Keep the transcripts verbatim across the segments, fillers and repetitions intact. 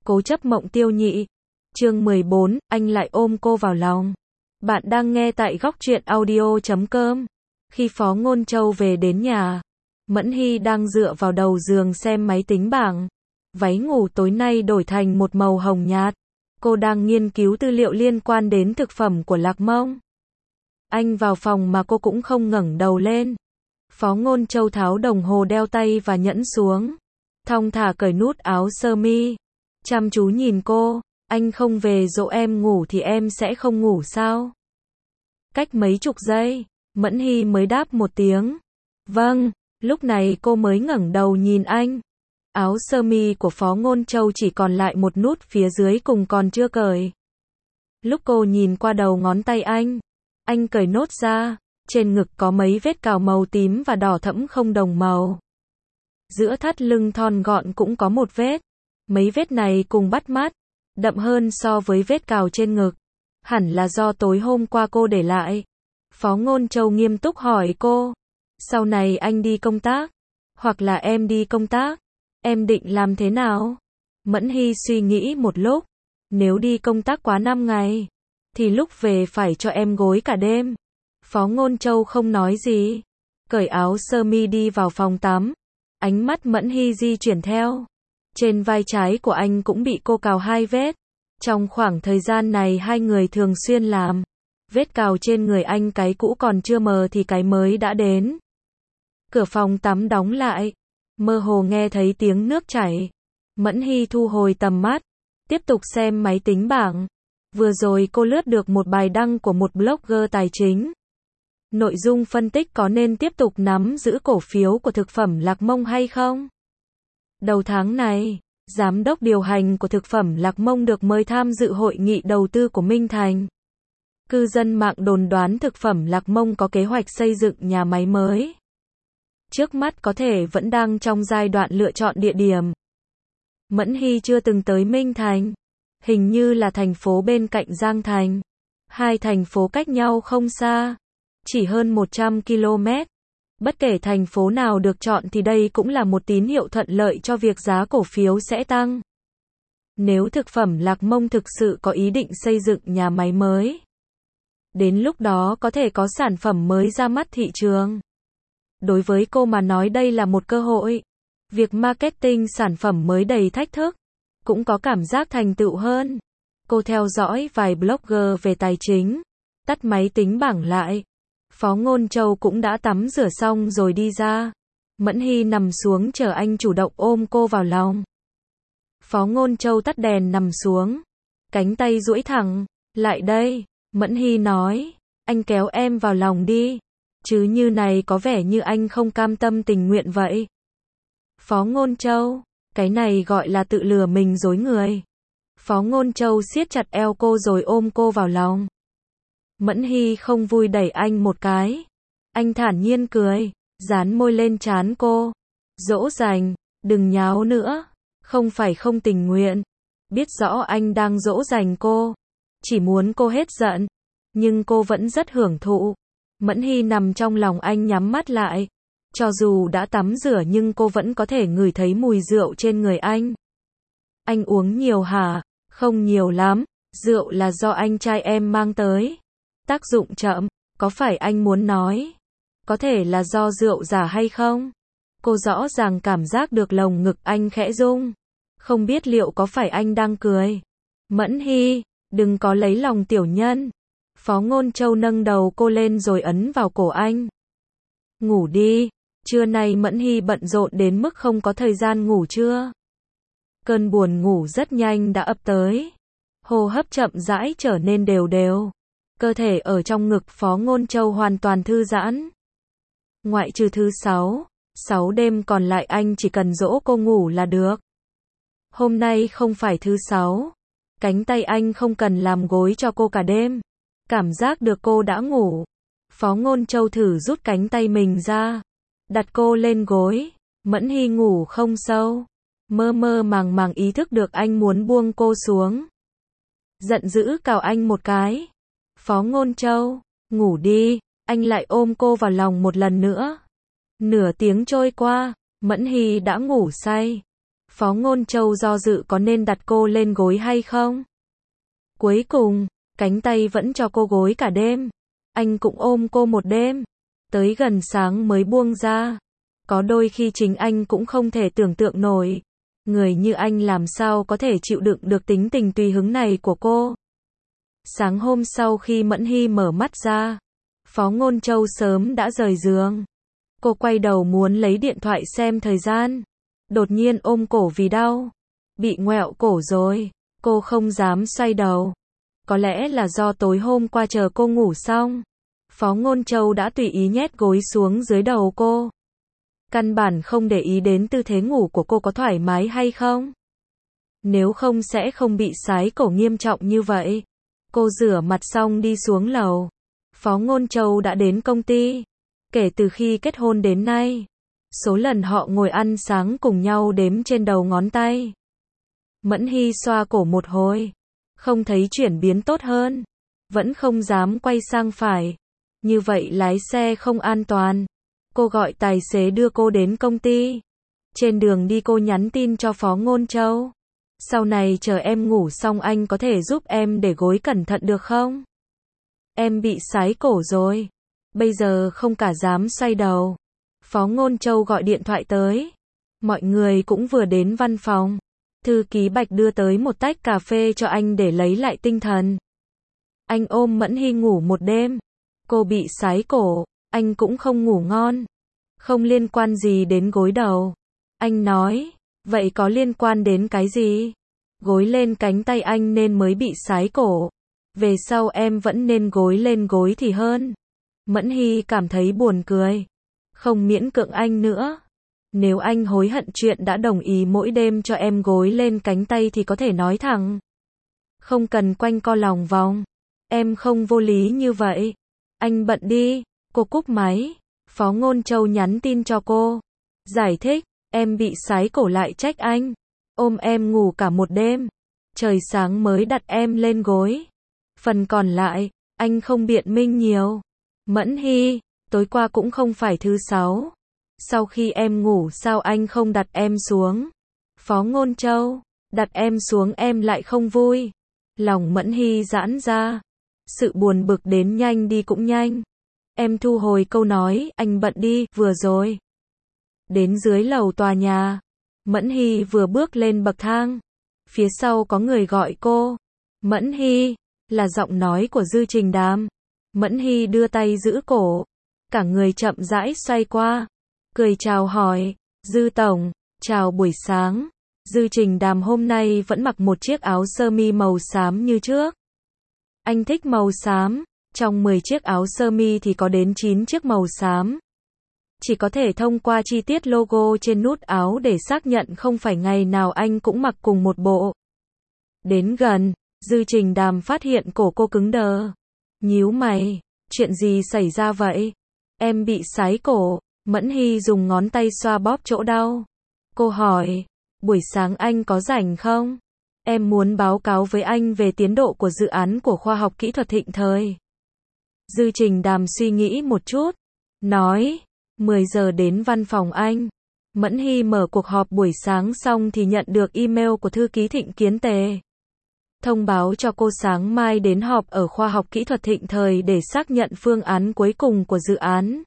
Cố chấp mộng tiêu nhị. Chương mười bốn, anh lại ôm cô vào lòng. Bạn đang nghe tại góc truyện audio chấm com. Khi Phó Ngôn Châu về đến nhà, Mẫn Hy đang dựa vào đầu giường xem máy tính bảng. Váy ngủ tối nay đổi thành một màu hồng nhạt. Cô đang nghiên cứu tư liệu liên quan đến thực phẩm của Lạc Mông. Anh vào phòng mà cô cũng không ngẩng đầu lên. Phó Ngôn Châu tháo đồng hồ đeo tay và nhẫn xuống. Thong thả cởi nút áo sơ mi. Chăm chú nhìn cô. Anh không về dỗ em ngủ thì em sẽ không ngủ sao? Cách mấy chục giây, Mẫn Hy mới đáp một tiếng. Vâng, lúc này cô mới ngẩng đầu nhìn anh. Áo sơ mi của Phó Ngôn Châu chỉ còn lại một nút phía dưới cùng còn chưa cởi. Lúc cô nhìn qua đầu ngón tay anh, anh cởi nốt ra, trên ngực có mấy vết cào màu tím và đỏ thẫm không đồng màu. Giữa thắt lưng thon gọn cũng có một vết. Mấy vết này cùng bắt mắt, đậm hơn so với vết cào trên ngực. Hẳn là do tối hôm qua cô để lại. Phó Ngôn Châu nghiêm túc hỏi cô. Sau này anh đi công tác, hoặc là em đi công tác, em định làm thế nào? Mẫn Hy suy nghĩ một lúc. Nếu đi công tác quá năm ngày, thì lúc về phải cho em gối cả đêm. Phó Ngôn Châu không nói gì. Cởi áo sơ mi đi vào phòng tắm. Ánh mắt Mẫn Hy di chuyển theo. Trên vai trái của anh cũng bị cô cào hai vết. Trong khoảng thời gian này hai người thường xuyên làm. Vết cào trên người anh cái cũ còn chưa mờ thì cái mới đã đến. Cửa phòng tắm đóng lại. Mơ hồ nghe thấy tiếng nước chảy. Mẫn Hy thu hồi tầm mắt. Tiếp tục xem máy tính bảng. Vừa rồi cô lướt được một bài đăng của một blogger tài chính. Nội dung phân tích có nên tiếp tục nắm giữ cổ phiếu của thực phẩm Lạc Mông hay không? Đầu tháng này, giám đốc điều hành của thực phẩm Lạc Mông được mời tham dự hội nghị đầu tư của Minh Thành. Cư dân mạng đồn đoán thực phẩm Lạc Mông có kế hoạch xây dựng nhà máy mới. Trước mắt có thể vẫn đang trong giai đoạn lựa chọn địa điểm. Mẫn Hy chưa từng tới Minh Thành. Hình như là thành phố bên cạnh Giang Thành. Hai thành phố cách nhau không xa. Chỉ hơn một trăm ki lô mét. Bất kể thành phố nào được chọn thì đây cũng là một tín hiệu thuận lợi cho việc giá cổ phiếu sẽ tăng. Nếu thực phẩm Lạc Mông thực sự có ý định xây dựng nhà máy mới, đến lúc đó có thể có sản phẩm mới ra mắt thị trường. Đối với cô mà nói đây là một cơ hội. Việc marketing sản phẩm mới đầy thách thức, cũng có cảm giác thành tựu hơn. Cô theo dõi vài blogger về tài chính, tắt máy tính bảng lại. Phó Ngôn Châu cũng đã tắm rửa xong rồi đi ra. Mẫn Hy nằm xuống chờ anh chủ động ôm cô vào lòng. Phó Ngôn Châu tắt đèn nằm xuống. Cánh tay duỗi thẳng. Lại đây, Mẫn Hy nói. Anh kéo em vào lòng đi. Chứ như này có vẻ như anh không cam tâm tình nguyện vậy. Phó Ngôn Châu, cái này gọi là tự lừa mình dối người. Phó Ngôn Châu siết chặt eo cô rồi ôm cô vào lòng. Mẫn Hy không vui đẩy anh một cái. Anh thản nhiên cười, dán môi lên trán cô. Dỗ dành, đừng nháo nữa. Không phải không tình nguyện. Biết rõ anh đang dỗ dành cô. Chỉ muốn cô hết giận. Nhưng cô vẫn rất hưởng thụ. Mẫn Hy nằm trong lòng anh nhắm mắt lại. Cho dù đã tắm rửa nhưng cô vẫn có thể ngửi thấy mùi rượu trên người anh. Anh uống nhiều hả? Không nhiều lắm. Rượu là do anh trai em mang tới. Tác dụng chậm, có phải anh muốn nói? Có thể là do rượu giả hay không? Cô rõ ràng cảm giác được lồng ngực anh khẽ rung. Không biết liệu có phải anh đang cười? Mẫn Hy, đừng có lấy lòng tiểu nhân. Phó Ngôn Châu nâng đầu cô lên rồi ấn vào cổ anh. Ngủ đi, trưa nay Mẫn Hy bận rộn đến mức không có thời gian ngủ trưa. Cơn buồn ngủ rất nhanh đã ập tới. Hô hấp chậm rãi trở nên đều đều. Cơ thể ở trong ngực Phó Ngôn Châu hoàn toàn thư giãn. Ngoại trừ thứ sáu, sáu đêm còn lại anh chỉ cần dỗ cô ngủ là được. Hôm nay không phải thứ sáu. Cánh tay anh không cần làm gối cho cô cả đêm. Cảm giác được cô đã ngủ. Phó Ngôn Châu thử rút cánh tay mình ra. Đặt cô lên gối. Mẫn Hy ngủ không sâu. Mơ mơ màng màng ý thức được anh muốn buông cô xuống. Giận dữ cào anh một cái. Phó Ngôn Châu, ngủ đi. Anh lại ôm cô vào lòng một lần nữa. Nửa tiếng trôi qua, Mẫn Hy đã ngủ say. Phó Ngôn Châu do dự có nên đặt cô lên gối hay không. Cuối cùng, cánh tay vẫn cho cô gối cả đêm. Anh cũng ôm cô một đêm. Tới gần sáng mới buông ra. Có đôi khi chính anh cũng không thể tưởng tượng nổi. Người như anh làm sao có thể chịu đựng được tính tình tùy hứng này của cô. Sáng hôm sau khi Mẫn Hy mở mắt ra, Phó Ngôn Châu sớm đã rời giường. Cô quay đầu muốn lấy điện thoại xem thời gian. Đột nhiên ôm cổ vì đau. Bị ngoẹo cổ rồi. Cô không dám xoay đầu. Có lẽ là do tối hôm qua chờ cô ngủ xong, Phó Ngôn Châu đã tùy ý nhét gối xuống dưới đầu cô. Căn bản không để ý đến tư thế ngủ của cô có thoải mái hay không. Nếu không sẽ không bị sái cổ nghiêm trọng như vậy. Cô rửa mặt xong đi xuống lầu. Phó Ngôn Châu đã đến công ty. Kể từ khi kết hôn đến nay, số lần họ ngồi ăn sáng cùng nhau đếm trên đầu ngón tay. Mẫn Hy xoa cổ một hồi, không thấy chuyển biến tốt hơn, vẫn không dám quay sang phải. Như vậy lái xe không an toàn. Cô gọi tài xế đưa cô đến công ty. Trên đường đi cô nhắn tin cho Phó Ngôn Châu. Sau này chờ em ngủ xong anh có thể giúp em để gối cẩn thận được không? Em bị sái cổ rồi. Bây giờ không cả dám xoay đầu. Phó Ngôn Châu gọi điện thoại tới. Mọi người cũng vừa đến văn phòng. Thư ký Bạch đưa tới một tách cà phê cho anh để lấy lại tinh thần. Anh ôm Mẫn Hy ngủ một đêm. Cô bị sái cổ, anh cũng không ngủ ngon. Không liên quan gì đến gối đầu. Anh nói, vậy có liên quan đến cái gì? Gối lên cánh tay anh nên mới bị sái cổ. Về sau em vẫn nên gối lên gối thì hơn. Mẫn Hy cảm thấy buồn cười. Không miễn cưỡng anh nữa. Nếu anh hối hận chuyện đã đồng ý mỗi đêm cho em gối lên cánh tay thì có thể nói thẳng. Không cần quanh co lòng vòng. Em không vô lý như vậy. Anh bận đi. Cô cúp máy. Phó Ngôn Châu nhắn tin cho cô. Giải thích, em bị sái cổ lại trách anh. Ôm em ngủ cả một đêm. Trời sáng mới đặt em lên gối. Phần còn lại, anh không biện minh nhiều. Mẫn Hy, tối qua cũng không phải thứ sáu. Sau khi em ngủ sao anh không đặt em xuống? Phó Ngôn Châu, đặt em xuống em lại không vui. Lòng Mẫn Hy giãn ra. Sự buồn bực đến nhanh đi cũng nhanh. Em thu hồi câu nói, anh bận đi, vừa rồi. Đến dưới lầu tòa nhà. Mẫn Hy vừa bước lên bậc thang. Phía sau có người gọi cô. Mẫn Hy, là giọng nói của Dư Trình Đàm. Mẫn Hy đưa tay giữ cổ. Cả người chậm rãi xoay qua. Cười chào hỏi. Dư Tổng, chào buổi sáng. Dư Trình Đàm hôm nay vẫn mặc một chiếc áo sơ mi màu xám như trước. Anh thích màu xám. Trong mười chiếc áo sơ mi thì có đến chín chiếc màu xám. Chỉ có thể thông qua chi tiết logo trên nút áo để xác nhận không phải ngày nào anh cũng mặc cùng một bộ. Đến gần, Dư Trình Đàm phát hiện cổ cô cứng đờ. Nhíu mày, chuyện gì xảy ra vậy? Em bị sái cổ. Mẫn Hy dùng ngón tay xoa bóp chỗ đau. Cô hỏi, buổi sáng anh có rảnh không? Em muốn báo cáo với anh về tiến độ của dự án của khoa học kỹ thuật Thịnh Thời. Dư Trình Đàm suy nghĩ một chút, nói, mười giờ đến văn phòng anh. Mẫn Hy mở cuộc họp buổi sáng xong thì nhận được email của thư ký Thịnh Kiến Tề. Thông báo cho cô sáng mai đến họp ở khoa học kỹ thuật Thịnh Thời để xác nhận phương án cuối cùng của dự án.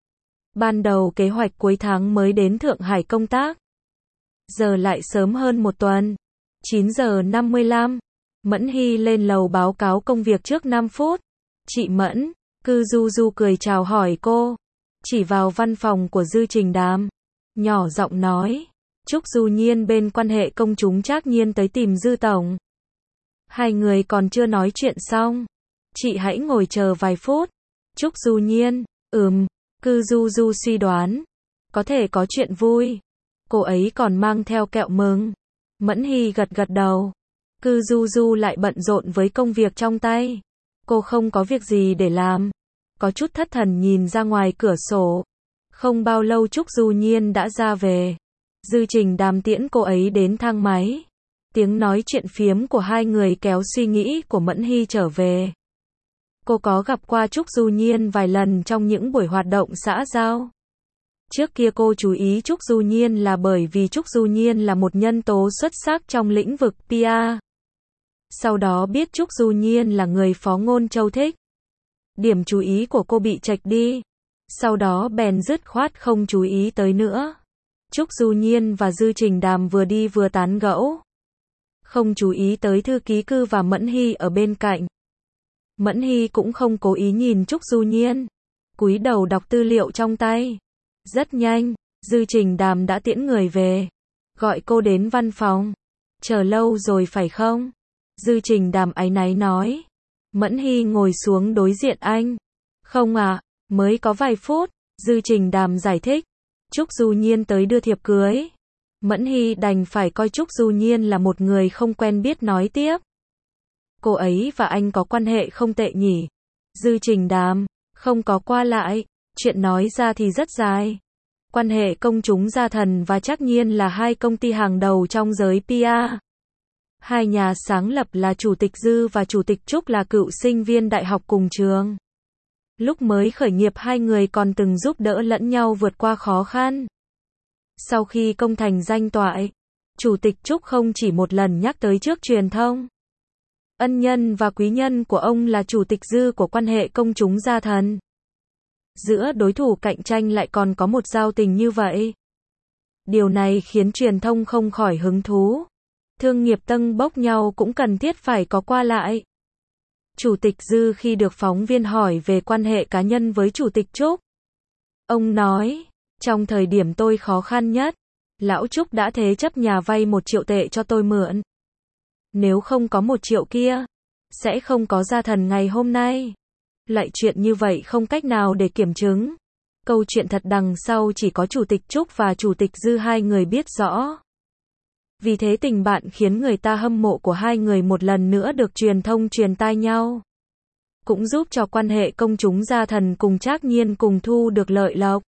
Ban đầu kế hoạch cuối tháng mới đến Thượng Hải công tác. Giờ lại sớm hơn một tuần. chín giờ năm mươi lăm. Mẫn Hy lên lầu báo cáo công việc trước năm phút. Chị Mẫn, Cư Du Du cười chào hỏi cô. Chỉ vào văn phòng của Dư Trình Đàm. Nhỏ giọng nói. Trúc Du Nhiên bên quan hệ công chúng trác nhiên tới tìm Dư Tổng. Hai người còn chưa nói chuyện xong. Chị hãy ngồi chờ vài phút. Trúc Du Nhiên, ừm. Cư Du Du suy đoán. Có thể có chuyện vui. Cô ấy còn mang theo kẹo mừng. Mẫn Hy gật gật đầu. Cư Du Du lại bận rộn với công việc trong tay. Cô không có việc gì để làm. Có chút thất thần nhìn ra ngoài cửa sổ. Không bao lâu Trúc Du Nhiên đã ra về. Dư Trình Đàm tiễn cô ấy đến thang máy. Tiếng nói chuyện phiếm của hai người kéo suy nghĩ của Mẫn Hy trở về. Cô có gặp qua Trúc Du Nhiên vài lần trong những buổi hoạt động xã giao. Trước kia cô chú ý Trúc Du Nhiên là bởi vì Trúc Du Nhiên là một nhân tố xuất sắc trong lĩnh vực pê e. Sau đó biết Trúc Du Nhiên là người Phó Ngôn Châu thích. Điểm chú ý của cô bị chệch đi. Sau đó bèn dứt khoát không chú ý tới nữa. Trúc Du Nhiên và Dư Trình Đàm vừa đi vừa tán gẫu. Không chú ý tới thư ký Cư và Mẫn Hy ở bên cạnh. Mẫn Hy cũng không cố ý nhìn Trúc Du Nhiên. Cúi đầu đọc tư liệu trong tay. Rất nhanh, Dư Trình Đàm đã tiễn người về. Gọi cô đến văn phòng. Chờ lâu rồi phải không? Dư Trình Đàm áy náy nói. Mẫn Hy ngồi xuống đối diện anh. Không à, mới có vài phút. Dư Trình Đàm giải thích. Trúc Du Nhiên tới đưa thiệp cưới. Mẫn Hy đành phải coi Trúc Du Nhiên là một người không quen biết nói tiếp. Cô ấy và anh có quan hệ không tệ nhỉ? Dư Trình Đàm, không có qua lại, chuyện nói ra thì rất dài. Quan hệ Công Chúng Gia Thần và Trác Nhiên là hai công ty hàng đầu trong giới pê e. Hai nhà sáng lập là Chủ tịch Dư và Chủ tịch Trúc là cựu sinh viên đại học cùng trường. Lúc mới khởi nghiệp hai người còn từng giúp đỡ lẫn nhau vượt qua khó khăn. Sau khi công thành danh toại, Chủ tịch Trúc không chỉ một lần nhắc tới trước truyền thông. Ân nhân và quý nhân của ông là Chủ tịch Dư của quan hệ Công Chúng Gia Thần. Giữa đối thủ cạnh tranh lại còn có một giao tình như vậy. Điều này khiến truyền thông không khỏi hứng thú. Thương nghiệp tâng bốc nhau cũng cần thiết phải có qua lại. Chủ tịch Dư khi được phóng viên hỏi về quan hệ cá nhân với Chủ tịch Trúc. Ông nói, trong thời điểm tôi khó khăn nhất, Lão Trúc đã thế chấp nhà vay một triệu tệ cho tôi mượn. Nếu không có một triệu kia, sẽ không có Gia Thần ngày hôm nay. Lại chuyện như vậy không cách nào để kiểm chứng. Câu chuyện thật đằng sau chỉ có Chủ tịch Trúc và Chủ tịch Dư hai người biết rõ. Vì thế tình bạn khiến người ta hâm mộ của hai người một lần nữa được truyền thông truyền tai nhau. Cũng giúp cho quan hệ Công Chúng Gia Thần cùng Trác Nhiên cùng thu được lợi lộc.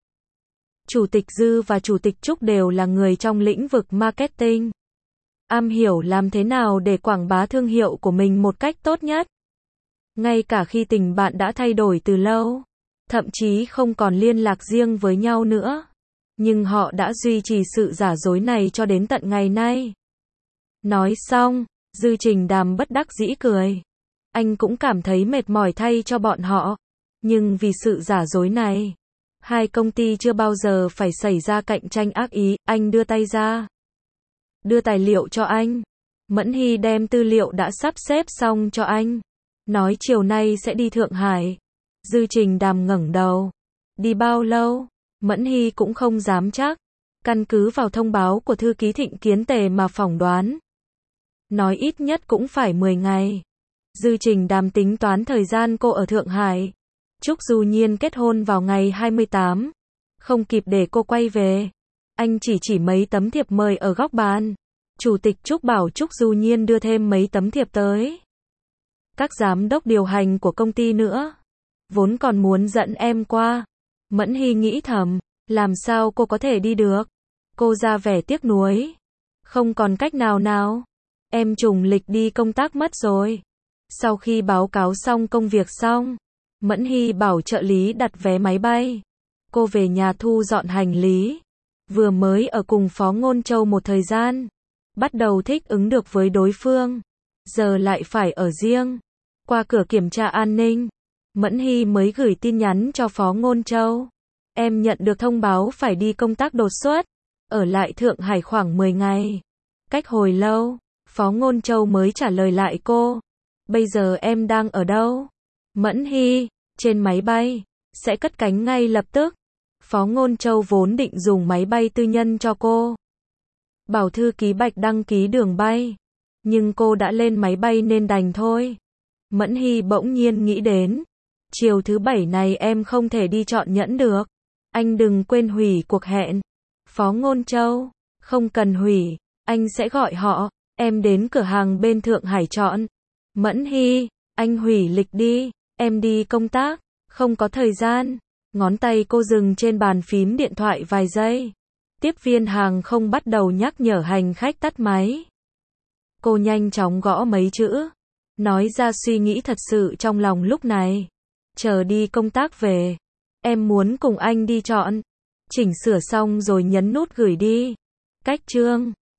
Chủ tịch Dư và Chủ tịch Trúc đều là người trong lĩnh vực marketing. Am hiểu làm thế nào để quảng bá thương hiệu của mình một cách tốt nhất. Ngay cả khi tình bạn đã thay đổi từ lâu, thậm chí không còn liên lạc riêng với nhau nữa. Nhưng họ đã duy trì sự giả dối này cho đến tận ngày nay. Nói xong, Dư Trình Đàm bất đắc dĩ cười. Anh cũng cảm thấy mệt mỏi thay cho bọn họ. Nhưng vì sự giả dối này, hai công ty chưa bao giờ phải xảy ra cạnh tranh ác ý. Anh đưa tay ra, đưa tài liệu cho anh. Mẫn Hy đem tư liệu đã sắp xếp xong cho anh. Nói chiều nay sẽ đi Thượng Hải. Dư Trình Đàm ngẩng đầu. Đi bao lâu? Mẫn Hy cũng không dám chắc. Căn cứ vào thông báo của thư ký Thịnh Kiến Tề mà phỏng đoán. Nói ít nhất cũng phải mười ngày. Dư Trình Đàm tính toán thời gian cô ở Thượng Hải. Trúc Du Nhiên kết hôn vào ngày hai mươi tám. Không kịp để cô quay về. Anh chỉ chỉ mấy tấm thiệp mời ở góc bàn. Chủ tịch Trúc bảo Trúc Du Nhiên đưa thêm mấy tấm thiệp tới. Các giám đốc điều hành của công ty nữa. Vốn còn muốn dẫn em qua. Mẫn Hy nghĩ thầm, làm sao cô có thể đi được? Cô ra vẻ tiếc nuối. Không còn cách nào nào. Em trùng lịch đi công tác mất rồi. Sau khi báo cáo xong công việc xong, Mẫn Hy bảo trợ lý đặt vé máy bay. Cô về nhà thu dọn hành lý. Vừa mới ở cùng Phó Ngôn Châu một thời gian. Bắt đầu thích ứng được với đối phương. Giờ lại phải ở riêng. Qua cửa kiểm tra an ninh. Mẫn Hy mới gửi tin nhắn cho Phó Ngôn Châu. Em nhận được thông báo phải đi công tác đột xuất. Ở lại Thượng Hải khoảng mười ngày. Cách hồi lâu, Phó Ngôn Châu mới trả lời lại cô. Bây giờ em đang ở đâu? Mẫn Hy, trên máy bay. Sẽ cất cánh ngay lập tức. Phó Ngôn Châu vốn định dùng máy bay tư nhân cho cô. Bảo thư ký Bạch đăng ký đường bay. Nhưng cô đã lên máy bay nên đành thôi. Mẫn Hy bỗng nhiên nghĩ đến. Chiều thứ bảy này em không thể đi chọn nhẫn được. Anh đừng quên hủy cuộc hẹn. Phó Ngôn Châu, không cần hủy. Anh sẽ gọi họ. Em đến cửa hàng bên Thượng Hải chọn. Mẫn Hy, anh hủy lịch đi. Em đi công tác. Không có thời gian. Ngón tay cô dừng trên bàn phím điện thoại vài giây. Tiếp viên hàng không bắt đầu nhắc nhở hành khách tắt máy. Cô nhanh chóng gõ mấy chữ. Nói ra suy nghĩ thật sự trong lòng lúc này. Chờ đi công tác về. Em muốn cùng anh đi chọn. Chỉnh sửa xong rồi nhấn nút gửi đi. Cách chương